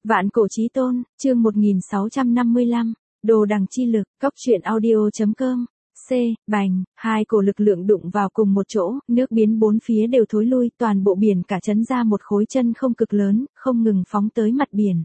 Vạn cổ chí tôn, chương 1655, đồ đằng chi lực, cóc truyện audio.com. C, bành, hai cổ lực lượng đụng vào cùng một chỗ, nước biến bốn phía đều thối lui, toàn bộ biển cả chấn ra một khối chân không cực lớn, không ngừng phóng tới mặt biển.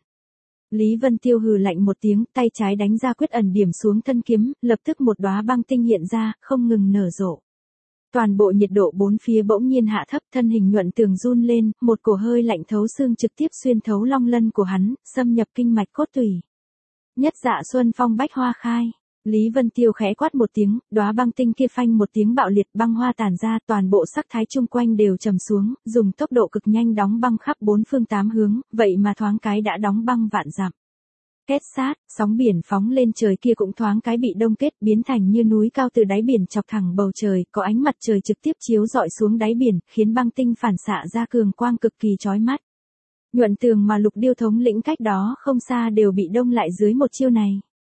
Lý Vân Tiêu hừ lạnh một tiếng, tay trái đánh ra quyết ẩn điểm xuống thân kiếm, lập tức một đóa băng tinh hiện ra, không ngừng nở rộ. Toàn bộ nhiệt độ bốn phía bỗng nhiên hạ thấp, thân hình Nhuận Tường run lên, một cổ hơi lạnh thấu xương trực tiếp xuyên thấu long lân của hắn, xâm nhập kinh mạch cốt tủy. Nhất dạ xuân phong bách hoa khai. Lý Vân Tiêu khẽ quát một tiếng, đóa băng tinh kia phanh một tiếng bạo liệt, băng hoa tản ra, toàn bộ sắc thái chung quanh đều trầm xuống, dùng tốc độ cực nhanh đóng băng khắp bốn phương tám hướng, vậy mà thoáng cái đã đóng băng vạn dặm. Kết sát, sóng biển phóng lên trời kia cũng thoáng cái bị đông kết, biến thành như núi cao từ đáy biển chọc thẳng bầu trời, có ánh mặt trời trực tiếp chiếu rọi xuống đáy biển, khiến băng tinh phản xạ ra cường quang cực kỳ chói mắt. Nhuận Tường mà Lục Điêu thống lĩnh cách đó không xa đều bị đông lại dưới một chiêu này.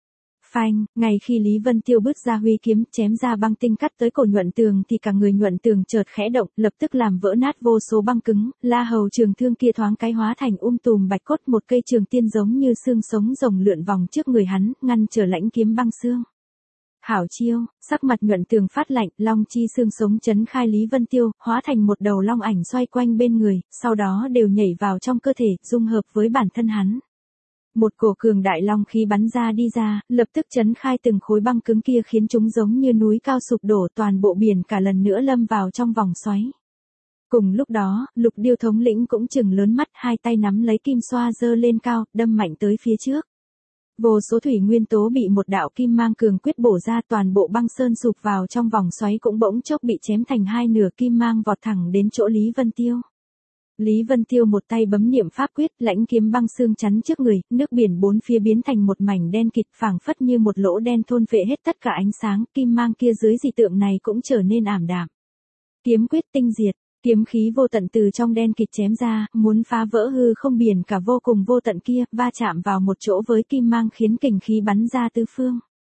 Phanh, ngay khi Lý Vân Tiêu bước ra huy kiếm chém ra băng tinh cắt tới cổ Nhuận Tường thì cả người Nhuận Tường chợt khẽ động, lập tức làm vỡ nát vô số băng cứng, la hầu trường thương kia thoáng cái hóa thành tùm bạch cốt, một cây trường tiên giống như xương sống rồng lượn vòng trước người hắn, ngăn trở lãnh kiếm băng xương. Hảo chiêu, sắc mặt Nhuận Tường phát lạnh, long chi xương sống chấn khai Lý Vân Tiêu, hóa thành một đầu long ảnh xoay quanh bên người, sau đó đều nhảy vào trong cơ thể, dung hợp với bản thân hắn. Một cổ cường đại long khí bắn ra đi ra, lập tức chấn khai từng khối băng cứng kia khiến chúng giống như núi cao sụp đổ, toàn bộ biển cả lần nữa lâm vào trong vòng xoáy. Cùng lúc đó, Lục Điêu thống lĩnh cũng chừng lớn mắt, hai tay nắm lấy kim xoa giơ lên cao, đâm mạnh tới phía trước. Vô số thủy nguyên tố bị một đạo kim mang cường quyết bổ ra, toàn bộ băng sơn sụp vào trong vòng xoáy cũng bỗng chốc bị chém thành hai nửa, kim mang vọt thẳng đến chỗ Lý Vân Tiêu. Lý Vân Tiêu một tay bấm niệm pháp quyết, lãnh kiếm băng xương chắn trước người, nước biển bốn phía biến thành một mảnh đen kịt, phảng phất như một lỗ đen thôn phệ hết tất cả ánh sáng, kim mang kia dưới dị tượng này cũng trở nên ảm đạm. Kiếm quyết tinh diệt, kiếm khí vô tận từ trong đen kịt chém ra, muốn phá vỡ hư không biển cả vô cùng vô tận kia, va chạm vào một chỗ với kim mang khiến kình khí bắn ra tứ phương.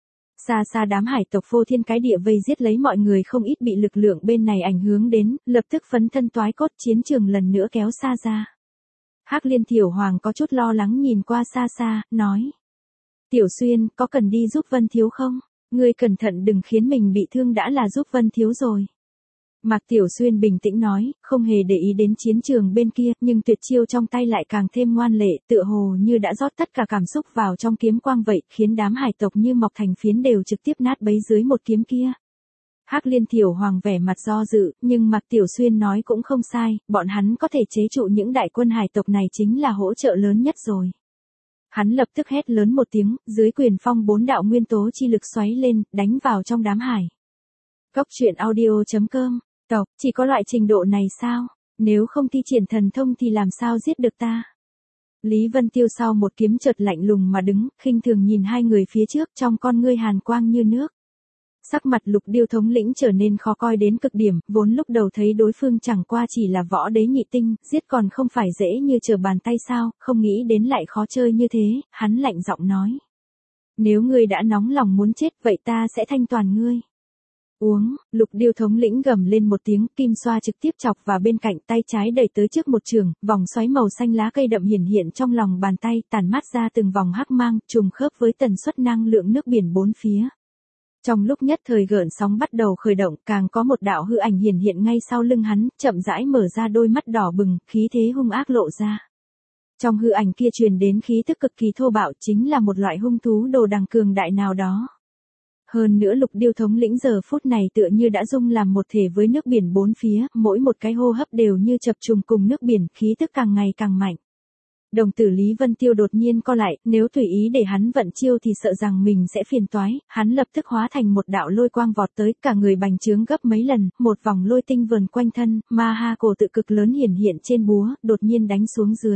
Xa xa đám hải tộc phô thiên cái địa vây giết lấy mọi người, không ít bị lực lượng bên này ảnh hưởng đến, lập tức phấn thân toái cốt, chiến trường lần nữa kéo xa ra. Hắc Liên Tiểu Hoàng có chút lo lắng nhìn qua xa xa, nói: Tiểu Xuyên, có cần đi giúp Vân Thiếu không? Ngươi cẩn thận đừng khiến mình bị thương đã là giúp Vân Thiếu rồi. Mạc Tiểu Xuyên bình tĩnh nói, không hề để ý đến chiến trường bên kia, nhưng tuyệt chiêu trong tay lại càng thêm ngoan lệ, tựa hồ như đã rót tất cả cảm xúc vào trong kiếm quang vậy, khiến đám hải tộc như mọc thành phiến đều trực tiếp nát bấy dưới một kiếm kia. Hắc Liên Tiểu Hoàng vẻ mặt do dự, nhưng Mạc Tiểu Xuyên nói cũng không sai, bọn hắn có thể chế trụ những đại quân hải tộc này chính là hỗ trợ lớn nhất rồi. Hắn lập tức hét lớn một tiếng, dưới quyền phong bốn đạo nguyên tố chi lực xoáy lên, đánh vào trong đám hải. Cóc truyện audio.com. Tộc, chỉ có loại trình độ này sao? Nếu không thi triển thần thông thì làm sao giết được ta? Lý Vân Tiêu sau một kiếm chợt lạnh lùng mà đứng, khinh thường nhìn hai người phía trước, trong con ngươi hàn quang như nước. Sắc mặt Lục Điêu thống lĩnh trở nên khó coi đến cực điểm, vốn lúc đầu thấy đối phương chẳng qua chỉ là võ đế nhị tinh, giết còn không phải dễ như trở bàn tay sao, không nghĩ đến lại khó chơi như thế, hắn lạnh giọng nói. Nếu ngươi đã nóng lòng muốn chết vậy ta sẽ thanh toàn ngươi. Uống, Lục Điêu thống lĩnh gầm lên một tiếng, kim xoa trực tiếp chọc vào bên cạnh, tay trái đẩy tới trước một trường, vòng xoáy màu xanh lá cây đậm hiển hiện trong lòng bàn tay, tản mát ra từng vòng hắc mang, trùng khớp với tần suất năng lượng nước biển bốn phía. Trong lúc nhất thời gợn sóng bắt đầu khởi động, càng có một đạo hư ảnh hiển hiện ngay sau lưng hắn, chậm rãi mở ra đôi mắt đỏ bừng, khí thế hung ác lộ ra. Trong hư ảnh kia truyền đến khí tức cực kỳ thô bạo, chính là một loại hung thú đồ đằng cường đại nào đó. Hơn nữa Lục Điêu thống lĩnh giờ phút này tựa như đã dung làm một thể với nước biển bốn phía, mỗi một cái hô hấp đều như chập trùng cùng nước biển, khí tức càng ngày càng mạnh. Đồng tử Lý Vân Tiêu đột nhiên co lại, nếu tùy ý để hắn vận chiêu thì sợ rằng mình sẽ phiền toái, hắn lập tức hóa thành một đạo lôi quang vọt tới, cả người bành trướng gấp mấy lần, một vòng lôi tinh vờn quanh thân, ma ha cổ tự cực lớn hiển hiện trên búa, đột nhiên đánh xuống dưới.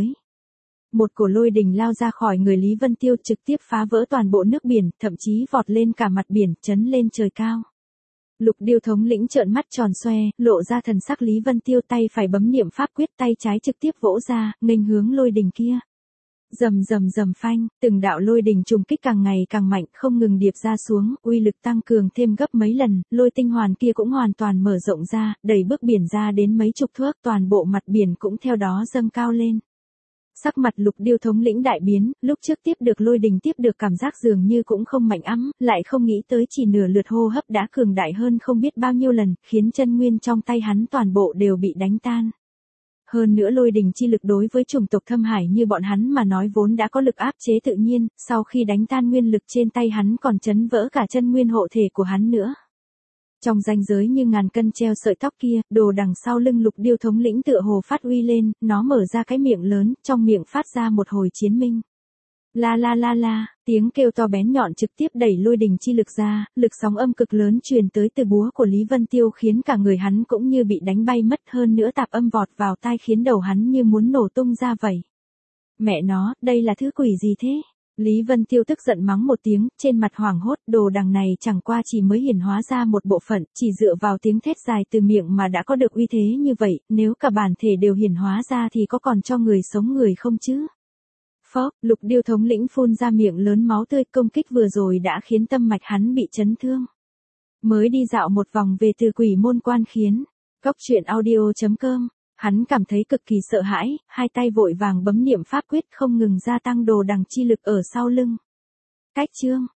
Một cổ lôi đình lao ra khỏi người Lý Vân Tiêu trực tiếp phá vỡ toàn bộ nước biển, thậm chí vọt lên cả mặt biển, chấn lên trời cao. Lục Điêu thống lĩnh trợn mắt tròn xoe, lộ ra thần sắc. Lý Vân Tiêu tay phải bấm niệm pháp quyết, tay trái trực tiếp vỗ ra, nghênh hướng lôi đình kia. Rầm rầm rầm phanh, từng đạo lôi đình trùng kích càng ngày càng mạnh, không ngừng điệp ra xuống, uy lực tăng cường thêm gấp mấy lần, lôi tinh hoàn kia cũng hoàn toàn mở rộng ra, đẩy bước biển ra đến mấy chục thước, toàn bộ mặt biển cũng theo đó dâng cao lên. Sắc mặt Lục Điêu thống lĩnh đại biến, lúc trước tiếp được lôi đình tiếp được cảm giác dường như cũng không mạnh ẵm, lại không nghĩ tới chỉ nửa lượt hô hấp đã cường đại hơn không biết bao nhiêu lần, khiến chân nguyên trong tay hắn toàn bộ đều bị đánh tan. Hơn nữa lôi đình chi lực đối với chủng tộc thâm hải như bọn hắn mà nói vốn đã có lực áp chế tự nhiên, sau khi đánh tan nguyên lực trên tay hắn còn chấn vỡ cả chân nguyên hộ thể của hắn nữa. Trong ranh giới như ngàn cân treo sợi tóc kia, đồ đằng sau lưng Lục Điêu thống lĩnh tựa hồ phát uy lên, nó mở ra cái miệng lớn, trong miệng phát ra một hồi chiến minh. La la la la, tiếng kêu to bén nhọn trực tiếp đẩy lôi đình chi lực ra, lực sóng âm cực lớn truyền tới từ búa của Lý Vân Tiêu khiến cả người hắn cũng như bị đánh bay mất, hơn nữa tạp âm vọt vào tai khiến đầu hắn như muốn nổ tung ra vậy. Mẹ nó, đây là thứ quỷ gì thế? Lý Vân Tiêu tức giận mắng một tiếng, trên mặt hoảng hốt, đồ đằng này chẳng qua chỉ mới hiển hóa ra một bộ phận, chỉ dựa vào tiếng thét dài từ miệng mà đã có được uy thế như vậy, nếu cả bản thể đều hiển hóa ra thì có còn cho người sống người không chứ? Phó, Lục Điêu thống lĩnh phun ra miệng lớn máu tươi, công kích vừa rồi đã khiến tâm mạch hắn bị chấn thương. Mới đi dạo một vòng về từ quỷ môn quan khiến. Cóc truyện audio.com. Hắn cảm thấy cực kỳ sợ hãi, hai tay vội vàng bấm niệm pháp quyết không ngừng gia tăng đồ đằng chi lực ở sau lưng. Cách chương.